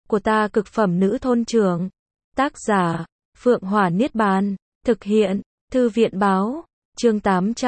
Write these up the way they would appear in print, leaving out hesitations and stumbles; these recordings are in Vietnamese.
của ta cực phẩm nữ thôn trưởng. Tác giả, Phượng Hỏa Niết Bàn. Thực hiện, Thư viện Báo. Chương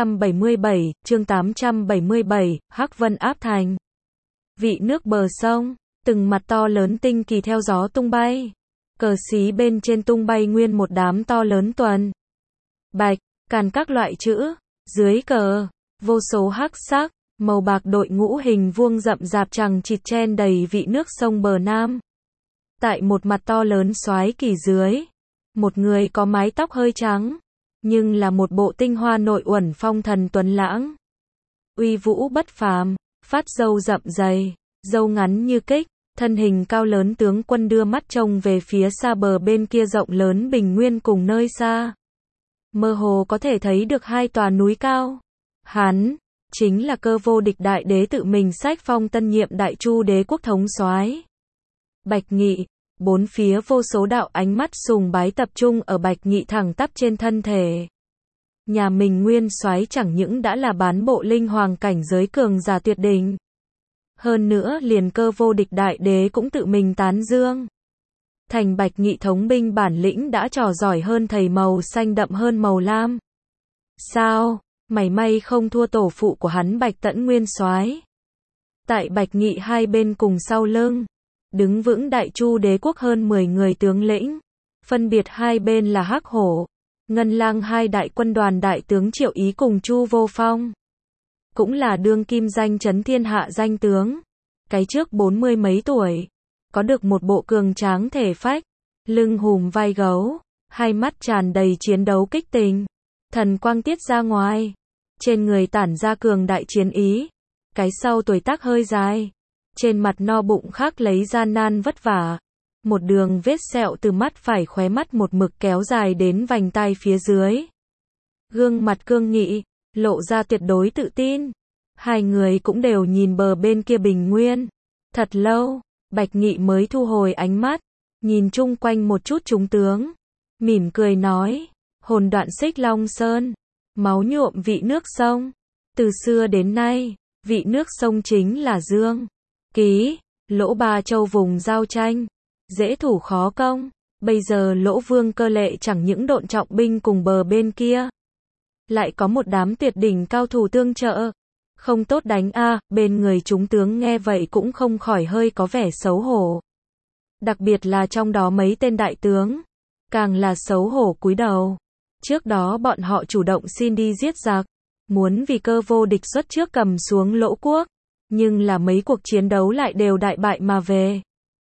877, Hắc Vân áp thành. Vị nước bờ sông, từng mặt to lớn tinh kỳ theo gió tung bay. Cờ xí bên trên tung bay nguyên một đám to lớn tuần. Bạch, càn các loại chữ, dưới cờ, vô số hắc sắc, màu bạc đội ngũ hình vuông rậm rạp chằng chịt chen đầy vị nước sông bờ Nam. Tại một mặt to lớn soái kỳ dưới, một người có mái tóc hơi trắng, nhưng là một bộ tinh hoa nội uẩn phong thần tuấn lãng. Uy vũ bất phàm, phát râu rậm dày, râu ngắn như kích, thân hình cao lớn tướng quân đưa mắt trông về phía xa bờ bên kia rộng lớn bình nguyên cùng nơi xa. Mơ hồ có thể thấy được hai tòa núi cao. Hắn, chính là Cơ Vô Địch đại đế tự mình sách phong tân nhiệm Đại Chu đế quốc thống soái. Bạch Nghị, bốn phía vô số đạo ánh mắt sùng bái tập trung ở Bạch Nghị thẳng tắp trên thân thể. Nhà mình nguyên soái chẳng những đã là bán bộ linh hoàng cảnh giới cường giả tuyệt đỉnh. Hơn nữa liền Cơ Vô Địch đại đế cũng tự mình tán dương. Thành Bạch Nghị thống binh bản lĩnh đã trò giỏi hơn thầy màu xanh đậm hơn màu lam. Sao, mảy may không thua tổ phụ của hắn Bạch Tẫn nguyên soái. Tại Bạch Nghị hai bên cùng sau lưng, đứng vững Đại Chu đế quốc hơn 10 người tướng lĩnh, phân biệt hai bên là Hắc Hổ, Ngân Lang hai đại quân đoàn đại tướng Triệu Ý cùng Chu Vô Phong. Cũng là đương kim danh chấn thiên hạ danh tướng, cái trước 40 mấy tuổi, có được một bộ cường tráng thể phách, lưng hùm vai gấu, hai mắt tràn đầy chiến đấu kích tình, thần quang tiết ra ngoài, trên người tản ra cường đại chiến ý, cái sau tuổi tác hơi dài, trên mặt no bụng khắc lấy gian nan vất vả, một đường vết sẹo từ mắt phải khóe mắt một mực kéo dài đến vành tai phía dưới. Gương mặt cương nghị, lộ ra tuyệt đối tự tin. Hai người cũng đều nhìn bờ bên kia bình nguyên. Thật lâu, Bạch Nghị mới thu hồi ánh mắt, nhìn chung quanh một chút chúng tướng, mỉm cười nói, hồn đoạn Xích Long Sơn, máu nhuộm vị nước sông. Từ xưa đến nay, vị nước sông chính là Dương, Ký, Lỗ ba châu vùng giao tranh, dễ thủ khó công. Bây giờ Lỗ Vương Cơ Lệ chẳng những độn trọng binh cùng bờ bên kia, lại có một đám tuyệt đỉnh cao thủ tương trợ. Không tốt đánh a. Bên người chúng tướng nghe vậy cũng không khỏi hơi có vẻ xấu hổ. Đặc biệt là trong đó mấy tên đại tướng, càng là xấu hổ cúi đầu. Trước đó bọn họ chủ động xin đi giết giặc, muốn vì Cơ Vô Địch xuất trước cầm xuống Lỗ quốc, nhưng là mấy cuộc chiến đấu lại đều đại bại mà về.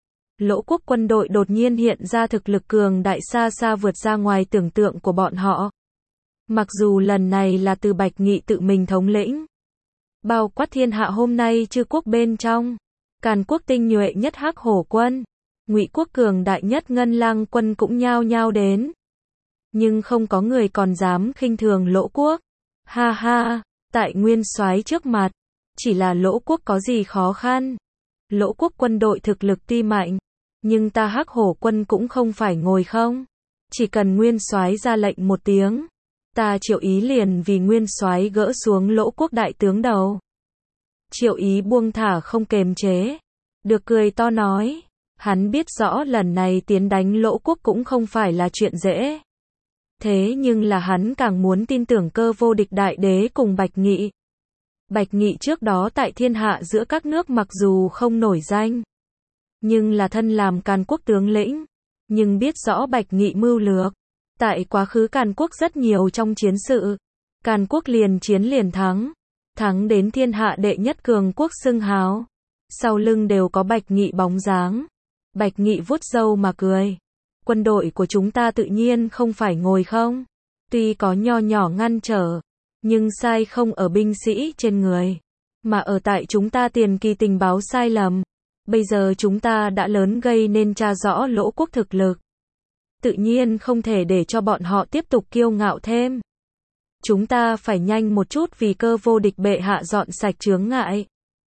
Lỗ quốc quân đội đột nhiên hiện ra thực lực cường đại xa xa vượt ra ngoài tưởng tượng của bọn họ. Mặc dù lần này là từ Bạch Nghị tự mình thống lĩnh, bao quát thiên hạ hôm nay chư quốc bên trong, Càn quốc tinh nhuệ nhất Hắc Hổ quân, Ngụy quốc cường đại nhất Ngân Lang quân cũng nhao nhao đến. Nhưng không có người còn dám khinh thường Lỗ quốc. Ha ha, tại nguyên soái trước mặt, chỉ là Lỗ quốc có gì khó khăn. Lỗ quốc quân đội thực lực tuy mạnh, nhưng ta Hắc Hổ quân cũng không phải ngồi không. Chỉ cần nguyên soái ra lệnh một tiếng, ta Triệu Ý liền vì nguyên soái gỡ xuống Lỗ quốc đại tướng đầu. Triệu Ý buông thả không kềm chế, được cười to nói, hắn biết rõ lần này tiến đánh Lỗ quốc cũng không phải là chuyện dễ. Thế nhưng là hắn càng muốn tin tưởng Cơ Vô Địch đại đế cùng Bạch Nghị. Bạch Nghị trước đó tại thiên hạ giữa các nước mặc dù không nổi danh, nhưng là thân làm Càn quốc tướng lĩnh, nhưng biết rõ Bạch Nghị mưu lược. Tại quá khứ Càn quốc rất nhiều trong chiến sự, Càn quốc liền chiến liền thắng, thắng đến thiên hạ đệ nhất cường quốc xưng hào. Sau lưng đều có Bạch Nghị bóng dáng. Bạch Nghị vuốt râu mà cười. Quân đội của chúng ta tự nhiên không phải ngồi không. Tuy có nho nhỏ ngăn trở, nhưng sai không ở binh sĩ trên người, mà ở tại chúng ta tiền kỳ tình báo sai lầm. Bây giờ chúng ta đã lớn gây nên tra rõ Lỗ quốc thực lực. Tự nhiên không thể để cho bọn họ tiếp tục kiêu ngạo thêm. Chúng ta phải nhanh một chút vì Cơ Vô Địch bệ hạ dọn sạch chướng ngại.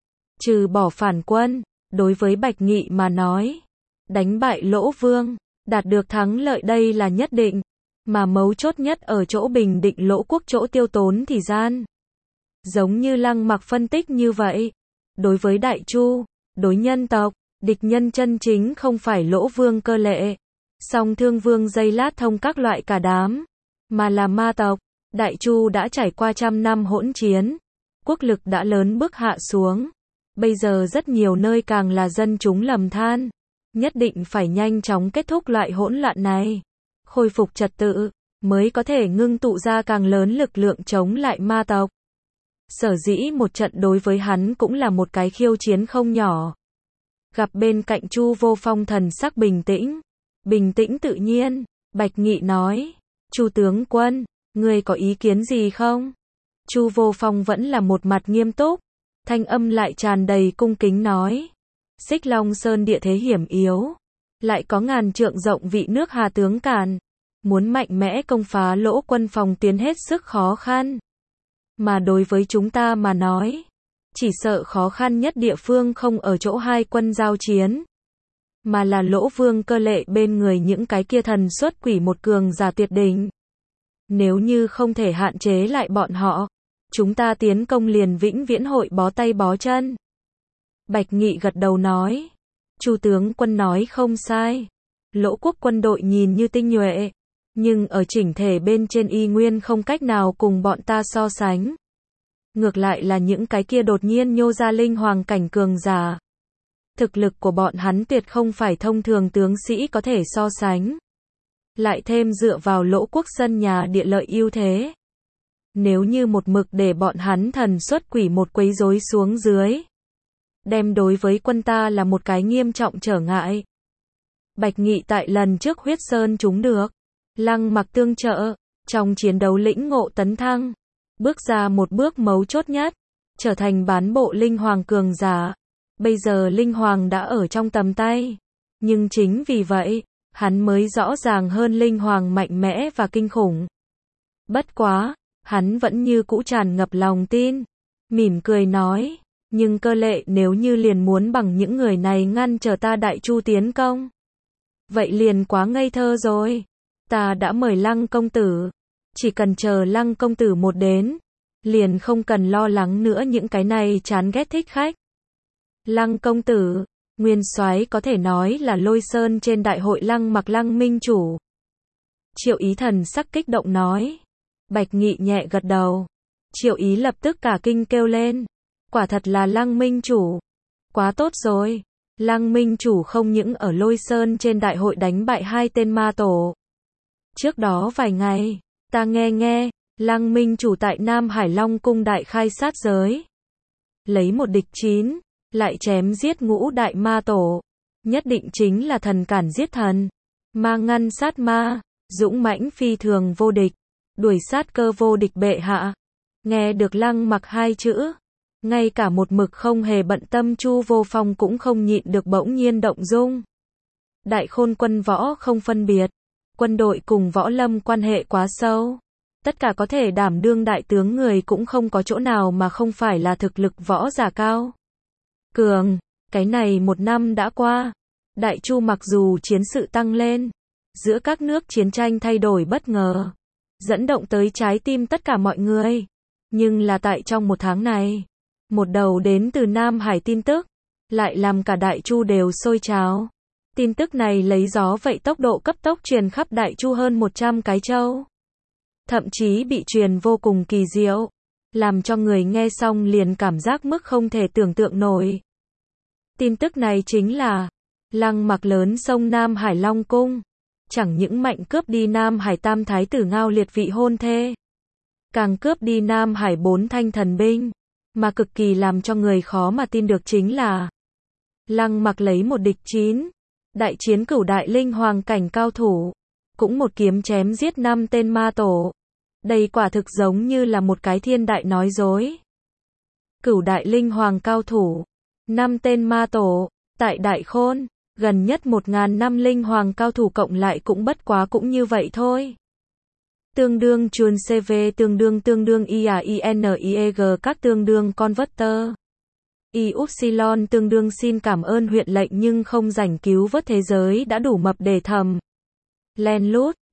Trừ bỏ phản quân, đối với Bạch Nghị mà nói, đánh bại Lỗ Vương, đạt được thắng lợi đây là nhất định, mà mấu chốt nhất ở chỗ bình định Lỗ quốc chỗ tiêu tốn thời gian. Giống như Lăng Mặc phân tích như vậy, đối với Đại Chu, đối nhân tộc, Địch nhân chân chính không phải Lỗ Vương Cơ Lệ, Song Thương Vương Dây Lát Thông các loại cả đám, mà là ma tộc. Đại Chu đã trải qua trăm năm hỗn chiến, quốc lực đã lớn bước hạ xuống. Bây giờ rất nhiều nơi càng là dân chúng lầm than. Nhất định phải nhanh chóng kết thúc loại hỗn loạn này, khôi phục trật tự, mới có thể ngưng tụ ra càng lớn lực lượng chống lại ma tộc. Sở dĩ một trận đối với hắn cũng là một cái khiêu chiến không nhỏ. Gặp bên cạnh Chu Vô Phong thần sắc bình tĩnh tự nhiên, Bạch Nghị nói, Chu tướng quân, ngươi có ý kiến gì không? Chu Vô Phong vẫn là một mặt nghiêm túc, thanh âm lại tràn đầy cung kính nói, Xích Long Sơn địa thế hiểm yếu, lại có ngàn trượng rộng vị nước Hà tướng cản, muốn mạnh mẽ công phá Lỗ quân phòng tiến hết sức khó khăn. Mà đối với chúng ta mà nói, chỉ sợ khó khăn nhất địa phương không ở chỗ hai quân giao chiến, mà là Lỗ Vương Cơ Lệ bên người những cái kia thần xuất quỷ một cường giả tuyệt đỉnh. Nếu như không thể hạn chế lại bọn họ, chúng ta tiến công liền vĩnh viễn hội bó tay bó chân. Bạch Nghị gật đầu nói, Chu tướng quân nói không sai, Lỗ quốc quân đội nhìn như tinh nhuệ, nhưng ở chỉnh thể bên trên y nguyên không cách nào cùng bọn ta so sánh. Ngược lại là những cái kia đột nhiên nhô ra linh hoàng cảnh cường giả. Thực lực của bọn hắn tuyệt không phải thông thường tướng sĩ có thể so sánh. Lại thêm dựa vào Lỗ quốc sân nhà địa lợi ưu thế. Nếu như một mực để bọn hắn thần xuất quỷ một quấy rối xuống dưới, đem đối với quân ta là một cái nghiêm trọng trở ngại. Bạch Nghị tại lần trước Huyết Sơn trúng được Lăng Mặc tương trợ, trong chiến đấu lĩnh ngộ tấn thăng, bước ra một bước mấu chốt nhất, trở thành bán bộ linh hoàng cường giả. Bây giờ linh hoàng đã ở trong tầm tay, nhưng chính vì vậy, hắn mới rõ ràng hơn linh hoàng mạnh mẽ và kinh khủng. Bất quá, hắn vẫn như cũ tràn ngập lòng tin, mỉm cười nói, nhưng Cơ Lệ nếu như liền muốn bằng những người này ngăn trở ta Đại Chu tiến công, vậy liền quá ngây thơ rồi. Ta đã mời Lăng công tử, chỉ cần chờ Lăng công tử một đến, liền không cần lo lắng nữa những cái này chán ghét thích khách. Lăng công tử, nguyên soái có thể nói là Lôi Sơn trên đại hội Lăng Mặc Lăng minh chủ. Triệu Ý thần sắc kích động nói. Bạch Nghị nhẹ gật đầu. Triệu Ý lập tức cả kinh kêu lên, quả thật là Lăng minh chủ. Quá tốt rồi, Lăng minh chủ không những ở Lôi Sơn trên đại hội đánh bại hai tên ma tổ. Trước đó vài ngày, ta nghe, Lăng minh chủ tại Nam Hải Long cung đại khai sát giới. Lấy một địch 9, lại chém giết ngũ đại ma tổ. Nhất định chính là thần cản giết thần, ma ngăn sát ma, dũng mãnh phi thường vô địch, đuổi sát cơ vô địch bệ hạ. Nghe được Lăng Mặc hai chữ, ngay cả một mực không hề bận tâm Chu Vô Phong cũng không nhịn được bỗng nhiên động dung. Đại khôn quân võ không phân biệt, quân đội cùng võ lâm quan hệ quá sâu. Tất cả có thể đảm đương đại tướng người cũng không có chỗ nào mà không phải là thực lực võ giả cao cường. Cái này một năm đã qua, Đại Chu mặc dù chiến sự tăng lên, giữa các nước chiến tranh thay đổi bất ngờ, dẫn động tới trái tim tất cả mọi người. Nhưng là tại trong một tháng này, một đầu đến từ Nam Hải tin tức, lại làm cả Đại Chu đều sôi trào. Tin tức này lấy gió vậy tốc độ cấp tốc truyền khắp Đại Chu hơn 100 cái châu. Thậm chí bị truyền vô cùng kỳ diệu, làm cho người nghe xong liền cảm giác mức không thể tưởng tượng nổi. Tin tức này chính là Lăng Mặc lớn sông Nam Hải Long cung, chẳng những mạnh cướp đi Nam Hải tam thái tử Ngao Liệt vị hôn thê, càng cướp đi Nam Hải 4 thanh thần binh, mà cực kỳ làm cho người khó mà tin được chính là Lăng Mặc lấy một địch 9, đại chiến cửu đại linh hoàng cảnh cao thủ, cũng một kiếm chém giết 5 tên ma tổ. Đây quả thực giống như là một cái thiên đại nói dối. Cửu đại linh hoàng cao thủ, 5 tên ma tổ, tại Đại Khôn, gần nhất 1000 năm linh hoàng cao thủ cộng lại cũng bất quá cũng như vậy thôi. Tương đương chuồn CV tương đương IAINIEG các tương đương converter. Ypsilon tương đương xin cảm ơn huyện lệnh nhưng không rảnh cứu vớt thế giới đã đủ mập để thầm. Len lút,